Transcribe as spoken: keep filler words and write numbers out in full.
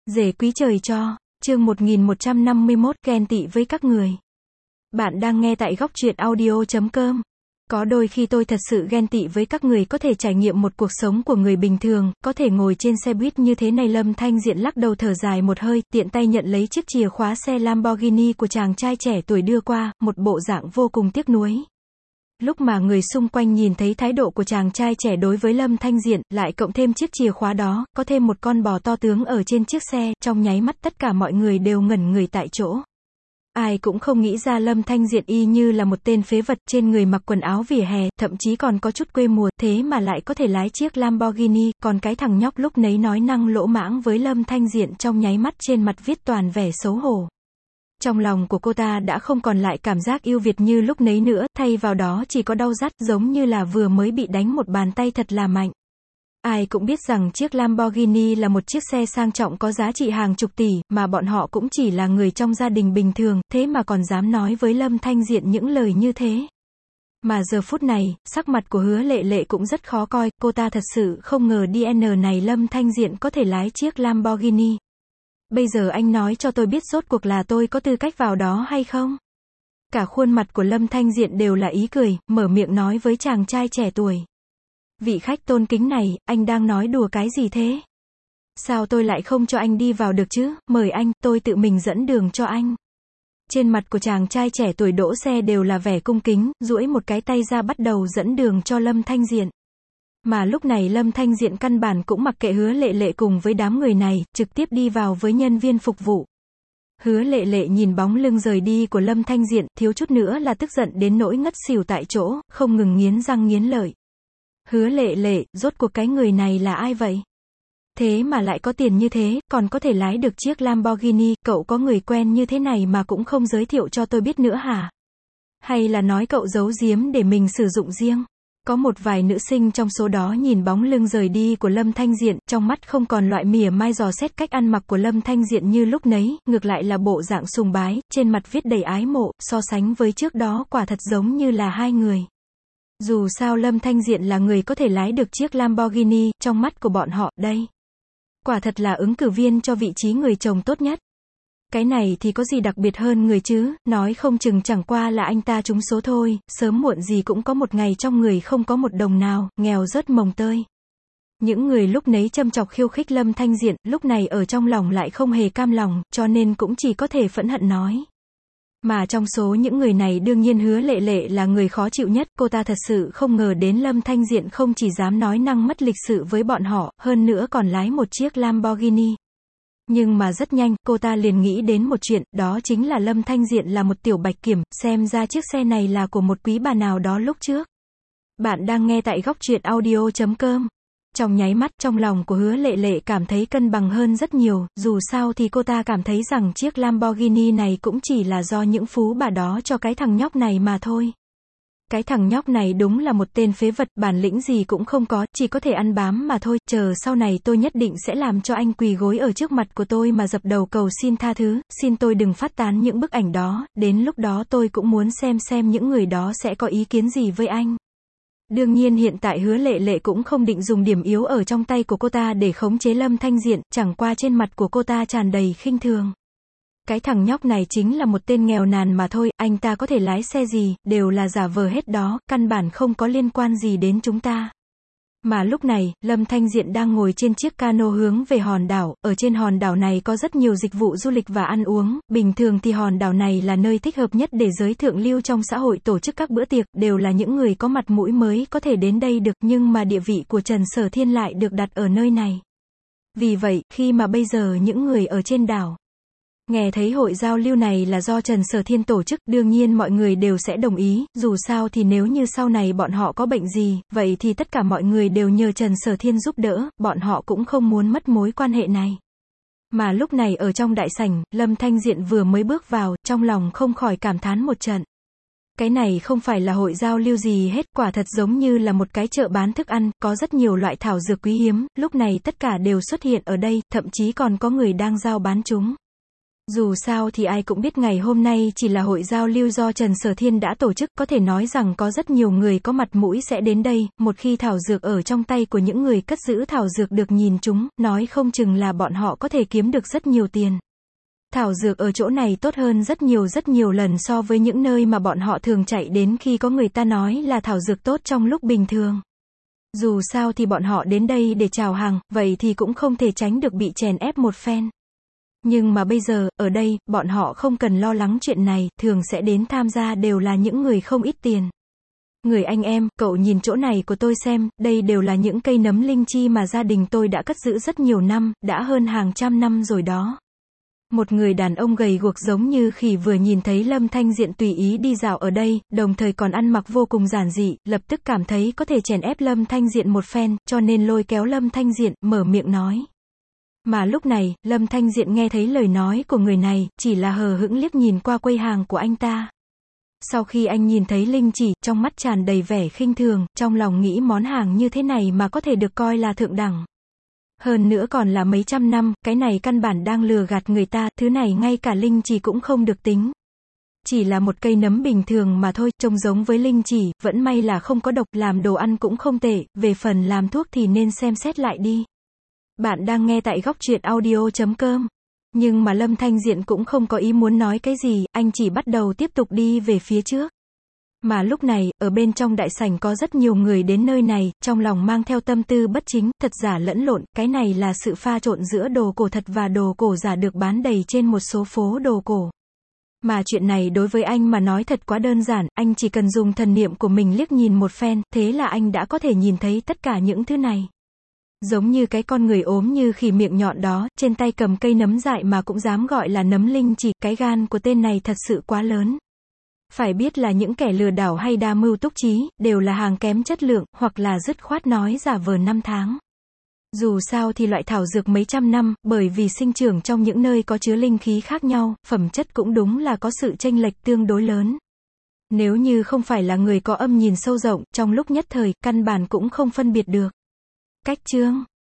Rể quý trời cho, chương một nghìn một trăm năm mươi mốt, ghen tị với các người. Bạn đang nghe tại góc truyện audio chấm com. Có đôi khi tôi thật sự ghen tị với các người có thể trải nghiệm một cuộc sống của người bình thường, có thể ngồi trên xe buýt như thế này. Lâm Thanh Diện lắc đầu thở dài một hơi, tiện tay nhận lấy chiếc chìa khóa xe Lamborghini của chàng trai trẻ tuổi đưa qua, một bộ dạng vô cùng tiếc nuối. Lúc mà người xung quanh nhìn thấy thái độ của chàng trai trẻ đối với Lâm Thanh Diện, lại cộng thêm chiếc chìa khóa đó, có thêm một con bò to tướng ở trên chiếc xe, trong nháy mắt tất cả mọi người đều ngẩn người tại chỗ. Ai cũng không nghĩ ra Lâm Thanh Diện y như là một tên phế vật, trên người mặc quần áo vỉa hè, thậm chí còn có chút quê mùa, thế mà lại có thể lái chiếc Lamborghini, còn cái thằng nhóc lúc nấy nói năng lỗ mãng với Lâm Thanh Diện, trong nháy mắt trên mặt viết toàn vẻ xấu hổ. Trong lòng của cô ta đã không còn lại cảm giác yêu Việt như lúc nấy nữa, thay vào đó chỉ có đau rát, giống như là vừa mới bị đánh một bàn tay thật là mạnh. Ai cũng biết rằng chiếc Lamborghini là một chiếc xe sang trọng có giá trị hàng chục tỷ, mà bọn họ cũng chỉ là người trong gia đình bình thường, thế mà còn dám nói với Lâm Thanh Diện những lời như thế. Mà giờ phút này, sắc mặt của Hứa Lệ Lệ cũng rất khó coi, cô ta thật sự không ngờ đê en này Lâm Thanh Diện có thể lái chiếc Lamborghini. Bây giờ anh nói cho tôi biết rốt cuộc là tôi có tư cách vào đó hay không? Cả khuôn mặt của Lâm Thanh Diện đều là ý cười, mở miệng nói với chàng trai trẻ tuổi. Vị khách tôn kính này, anh đang nói đùa cái gì thế? Sao tôi lại không cho anh đi vào được chứ? Mời anh, tôi tự mình dẫn đường cho anh. Trên mặt của chàng trai trẻ tuổi đỗ xe đều là vẻ cung kính, duỗi một cái tay ra bắt đầu dẫn đường cho Lâm Thanh Diện. Mà lúc này Lâm Thanh Diện căn bản cũng mặc kệ Hứa Lệ Lệ cùng với đám người này, trực tiếp đi vào với nhân viên phục vụ. Hứa Lệ Lệ nhìn bóng lưng rời đi của Lâm Thanh Diện, thiếu chút nữa là tức giận đến nỗi ngất xỉu tại chỗ, không ngừng nghiến răng nghiến lợi. Hứa Lệ Lệ, rốt cuộc cái người này là ai vậy? Thế mà lại có tiền như thế, còn có thể lái được chiếc Lamborghini, cậu có người quen như thế này mà cũng không giới thiệu cho tôi biết nữa hả? Hay là nói cậu giấu giếm để mình sử dụng riêng? Có một vài nữ sinh trong số đó nhìn bóng lưng rời đi của Lâm Thanh Diện, trong mắt không còn loại mỉa mai dò xét cách ăn mặc của Lâm Thanh Diện như lúc nấy, ngược lại là bộ dạng sùng bái, trên mặt viết đầy ái mộ, so sánh với trước đó quả thật giống như là hai người. Dù sao Lâm Thanh Diện là người có thể lái được chiếc Lamborghini, trong mắt của bọn họ, đây. Quả thật là ứng cử viên cho vị trí người chồng tốt nhất. Cái này thì có gì đặc biệt hơn người chứ, nói không chừng chẳng qua là anh ta trúng số thôi, sớm muộn gì cũng có một ngày trong người không có một đồng nào, nghèo rớt mồng tơi. Những người lúc nấy châm chọc khiêu khích Lâm Thanh Diện, lúc này ở trong lòng lại không hề cam lòng, cho nên cũng chỉ có thể phẫn hận nói. Mà trong số những người này đương nhiên Hứa Lệ Lệ là người khó chịu nhất, cô ta thật sự không ngờ đến Lâm Thanh Diện không chỉ dám nói năng mất lịch sự với bọn họ, hơn nữa còn lái một chiếc Lamborghini. Nhưng mà rất nhanh, cô ta liền nghĩ đến một chuyện, đó chính là Lâm Thanh Diện là một tiểu bạch kiểm, xem ra chiếc xe này là của một quý bà nào đó lúc trước. Bạn đang nghe tại góc truyện audio chấm com. Trong nháy mắt, trong lòng của Hứa Lệ Lệ cảm thấy cân bằng hơn rất nhiều, dù sao thì cô ta cảm thấy rằng chiếc Lamborghini này cũng chỉ là do những phú bà đó cho cái thằng nhóc này mà thôi. Cái thằng nhóc này đúng là một tên phế vật, bản lĩnh gì cũng không có, chỉ có thể ăn bám mà thôi, chờ sau này tôi nhất định sẽ làm cho anh quỳ gối ở trước mặt của tôi mà dập đầu cầu xin tha thứ, xin tôi đừng phát tán những bức ảnh đó, đến lúc đó tôi cũng muốn xem xem những người đó sẽ có ý kiến gì với anh. Đương nhiên hiện tại Hứa Lệ Lệ cũng không định dùng điểm yếu ở trong tay của cô ta để khống chế Lâm Thanh Diện, chẳng qua trên mặt của cô ta tràn đầy khinh thường. Cái thằng nhóc này chính là một tên nghèo nàn mà thôi, anh ta có thể lái xe gì, đều là giả vờ hết đó, căn bản không có liên quan gì đến chúng ta. Mà lúc này, Lâm Thanh Diện đang ngồi trên chiếc cano hướng về hòn đảo, ở trên hòn đảo này có rất nhiều dịch vụ du lịch và ăn uống, bình thường thì hòn đảo này là nơi thích hợp nhất để giới thượng lưu trong xã hội tổ chức các bữa tiệc, đều là những người có mặt mũi mới có thể đến đây được, nhưng mà địa vị của Trần Sở Thiên lại được đặt ở nơi này. Vì vậy, khi mà bây giờ những người ở trên đảo nghe thấy hội giao lưu này là do Trần Sở Thiên tổ chức, đương nhiên mọi người đều sẽ đồng ý, dù sao thì nếu như sau này bọn họ có bệnh gì, vậy thì tất cả mọi người đều nhờ Trần Sở Thiên giúp đỡ, bọn họ cũng không muốn mất mối quan hệ này. Mà lúc này ở trong đại sảnh, Lâm Thanh Diện vừa mới bước vào, trong lòng không khỏi cảm thán một trận. Cái này không phải là hội giao lưu gì hết, quả thật giống như là một cái chợ bán thức ăn, có rất nhiều loại thảo dược quý hiếm, lúc này tất cả đều xuất hiện ở đây, thậm chí còn có người đang giao bán chúng. Dù sao thì ai cũng biết ngày hôm nay chỉ là hội giao lưu do Trần Sở Thiên đã tổ chức, có thể nói rằng có rất nhiều người có mặt mũi sẽ đến đây, một khi thảo dược ở trong tay của những người cất giữ thảo dược được nhìn chúng, nói không chừng là bọn họ có thể kiếm được rất nhiều tiền. Thảo dược ở chỗ này tốt hơn rất nhiều rất nhiều lần so với những nơi mà bọn họ thường chạy đến khi có người ta nói là thảo dược tốt trong lúc bình thường. Dù sao thì bọn họ đến đây để chào hàng, vậy thì cũng không thể tránh được bị chèn ép một phen. Nhưng mà bây giờ, ở đây, bọn họ không cần lo lắng chuyện này, thường sẽ đến tham gia đều là những người không ít tiền. Người anh em, cậu nhìn chỗ này của tôi xem, đây đều là những cây nấm linh chi mà gia đình tôi đã cất giữ rất nhiều năm, đã hơn hàng trăm năm rồi đó. Một người đàn ông gầy guộc giống như khỉ vừa nhìn thấy Lâm Thanh Diện tùy ý đi dạo ở đây, đồng thời còn ăn mặc vô cùng giản dị, lập tức cảm thấy có thể chèn ép Lâm Thanh Diện một phen, cho nên lôi kéo Lâm Thanh Diện, mở miệng nói. Mà lúc này, Lâm Thanh Diện nghe thấy lời nói của người này, chỉ là hờ hững liếc nhìn qua quầy hàng của anh ta. Sau khi anh nhìn thấy linh chỉ, trong mắt tràn đầy vẻ khinh thường, trong lòng nghĩ món hàng như thế này mà có thể được coi là thượng đẳng. Hơn nữa còn là mấy trăm năm, cái này căn bản đang lừa gạt người ta, thứ này ngay cả linh chỉ cũng không được tính. Chỉ là một cây nấm bình thường mà thôi, trông giống với linh chỉ, vẫn may là không có độc, làm đồ ăn cũng không tệ, về phần làm thuốc thì nên xem xét lại đi. Bạn đang nghe tại góc truyện audio chấm com. Nhưng mà Lâm Thanh Diện cũng không có ý muốn nói cái gì, anh chỉ bắt đầu tiếp tục đi về phía trước. Mà lúc này, ở bên trong đại sảnh có rất nhiều người đến nơi này, trong lòng mang theo tâm tư bất chính, thật giả lẫn lộn, cái này là sự pha trộn giữa đồ cổ thật và đồ cổ giả được bán đầy trên một số phố đồ cổ. Mà chuyện này đối với anh mà nói thật quá đơn giản, anh chỉ cần dùng thần niệm của mình liếc nhìn một phen, thế là anh đã có thể nhìn thấy tất cả những thứ này. Giống như cái con người ốm như khỉ miệng nhọn đó, trên tay cầm cây nấm dại mà cũng dám gọi là nấm linh chỉ, cái gan của tên này thật sự quá lớn. Phải biết là những kẻ lừa đảo hay đa mưu túc trí, đều là hàng kém chất lượng, hoặc là dứt khoát nói giả vờ năm tháng. Dù sao thì loại thảo dược mấy trăm năm, bởi vì sinh trưởng trong những nơi có chứa linh khí khác nhau, phẩm chất cũng đúng là có sự chênh lệch tương đối lớn. Nếu như không phải là người có âm nhìn sâu rộng, trong lúc nhất thời, căn bản cũng không phân biệt được. Cách chương